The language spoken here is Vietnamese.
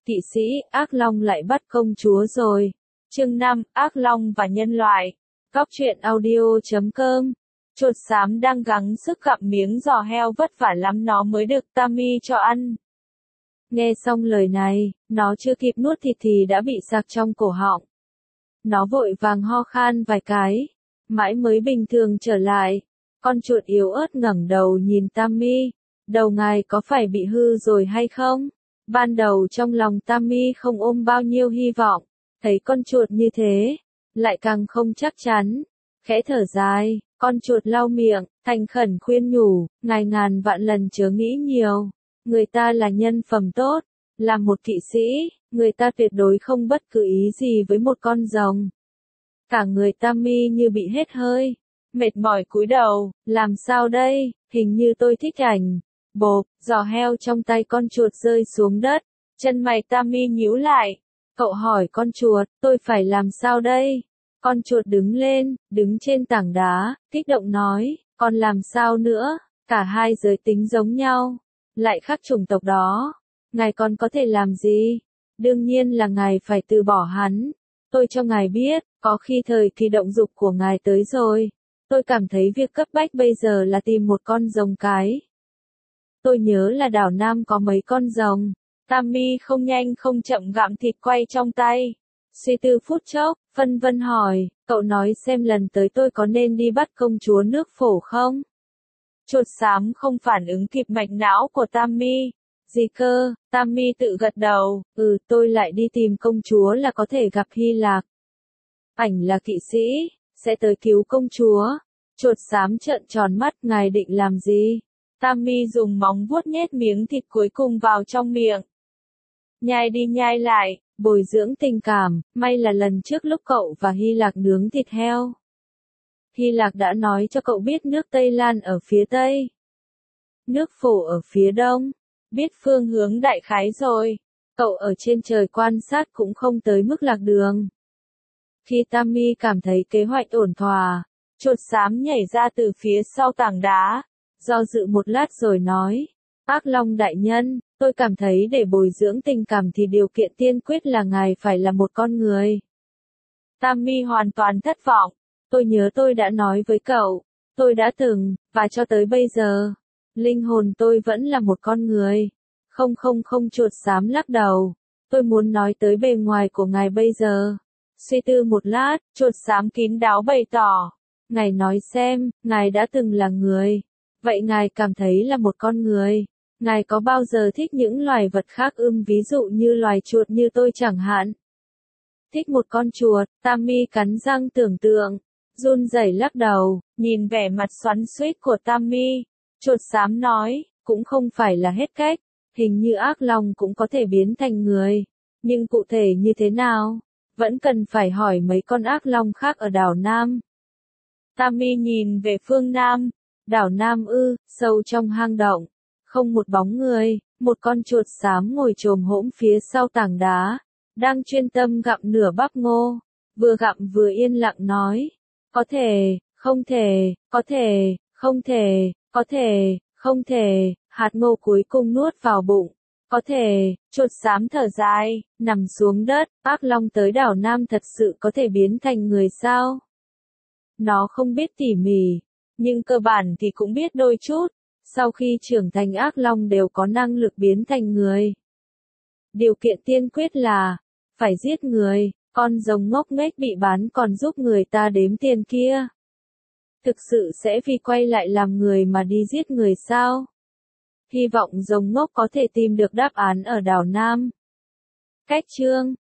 Kỵ sĩ, ác long lại bắt công chúa rồi. Chương 5, ác long và nhân loại. Góc truyện audio.com. Chuột xám đang gắng sức gặm miếng giò heo, vất vả lắm nó mới được Tammy cho ăn. Nghe xong lời này, nó chưa kịp nuốt thịt thì đã bị sặc trong cổ họng. Nó vội vàng ho khan vài cái, mãi mới bình thường trở lại. Con chuột yếu ớt ngẩng đầu nhìn Tammy. Đầu ngài có phải bị hư rồi hay không? Ban đầu trong lòng Tammy không ôm bao nhiêu hy vọng, thấy con chuột như thế, lại càng không chắc chắn. Khẽ thở dài, con chuột lau miệng, thành khẩn khuyên nhủ, ngài ngàn vạn lần chớ nghĩ nhiều. Người ta là nhân phẩm tốt, là một kỵ sĩ, người ta tuyệt đối không bất cứ ý gì với một con rồng. Cả người Tammy như bị hết hơi, mệt mỏi cúi đầu, làm sao đây, hình như tôi thích ảnh. Bộp, giò heo trong tay con chuột rơi xuống đất, chân mày Tammy nhíu lại. Cậu hỏi con chuột, tôi phải làm sao đây? Con chuột đứng lên, đứng trên tảng đá, kích động nói, còn làm sao nữa, cả hai giới tính giống nhau, lại khác chủng tộc đó. Ngài còn có thể làm gì? Đương nhiên là ngài phải từ bỏ hắn. Tôi cho ngài biết, có khi thời kỳ động dục của ngài tới rồi. Tôi cảm thấy việc cấp bách bây giờ là tìm một con rồng cái. Tôi nhớ là đảo Nam có mấy con rồng. Tammy không nhanh không chậm gặm thịt quay trong tay. Suy tư phút chốc, phân vân hỏi, cậu nói xem lần tới tôi có nên đi bắt công chúa nước phổ không? Chuột xám không phản ứng kịp mạch não của Tammy. Gì cơ? Tammy tự gật đầu, tôi lại đi tìm công chúa là có thể gặp Hy Lạc. Ảnh là kỵ sĩ, sẽ tới cứu công chúa. Chuột xám trợn tròn mắt, ngài định làm gì? Tammy dùng móng vuốt nhét miếng thịt cuối cùng vào trong miệng. Nhai đi nhai lại, bồi dưỡng tình cảm, may là lần trước lúc cậu và Hy Lạc nướng thịt heo. Hy Lạc đã nói cho cậu biết nước Tây Lan ở phía Tây. Nước phổ ở phía Đông. Biết phương hướng đại khái rồi. Cậu ở trên trời quan sát cũng không tới mức lạc đường. Khi Tammy cảm thấy kế hoạch ổn thỏa, chuột xám nhảy ra từ phía sau tảng đá. Do dự một lát rồi nói, ác long đại nhân, tôi cảm thấy để bồi dưỡng tình cảm thì điều kiện tiên quyết là ngài phải là một con người. Tammy hoàn toàn thất vọng, tôi nhớ tôi đã nói với cậu, tôi đã từng, và cho tới bây giờ, linh hồn tôi vẫn là một con người. Không chuột xám lắc đầu, tôi muốn nói tới bề ngoài của ngài bây giờ. Suy tư một lát, chuột xám kín đáo bày tỏ, ngài nói xem, ngài đã từng là người. Vậy ngài cảm thấy là một con người, ngài có bao giờ thích những loài vật khác ví dụ như loài chuột như tôi chẳng hạn? Thích một con chuột, Tammy cắn răng tưởng tượng, run rẩy lắc đầu, nhìn vẻ mặt xoắn xuýt của Tammy. Chuột xám nói, cũng không phải là hết cách, hình như ác long cũng có thể biến thành người, nhưng cụ thể như thế nào, vẫn cần phải hỏi mấy con ác long khác ở đảo Nam. Tammy nhìn về phương Nam. Đảo Nam sâu trong hang động, không một bóng người, một con chuột xám ngồi chồm hổm phía sau tảng đá, đang chuyên tâm gặm nửa bắp ngô, vừa gặm vừa yên lặng nói, có thể, không thể, có thể, không thể, có thể, không thể, hạt ngô cuối cùng nuốt vào bụng, có thể, chuột xám thở dài, nằm xuống đất, ác long tới đảo Nam thật sự có thể biến thành người sao? Nó không biết tỉ mỉ. Nhưng cơ bản thì cũng biết đôi chút, sau khi trưởng thành ác long đều có năng lực biến thành người. Điều kiện tiên quyết là, phải giết người, con rồng ngốc nghếch bị bán còn giúp người ta đếm tiền kia. Thực sự sẽ vì quay lại làm người mà đi giết người sao? Hy vọng rồng ngốc có thể tìm được đáp án ở đảo Nam. Cách chương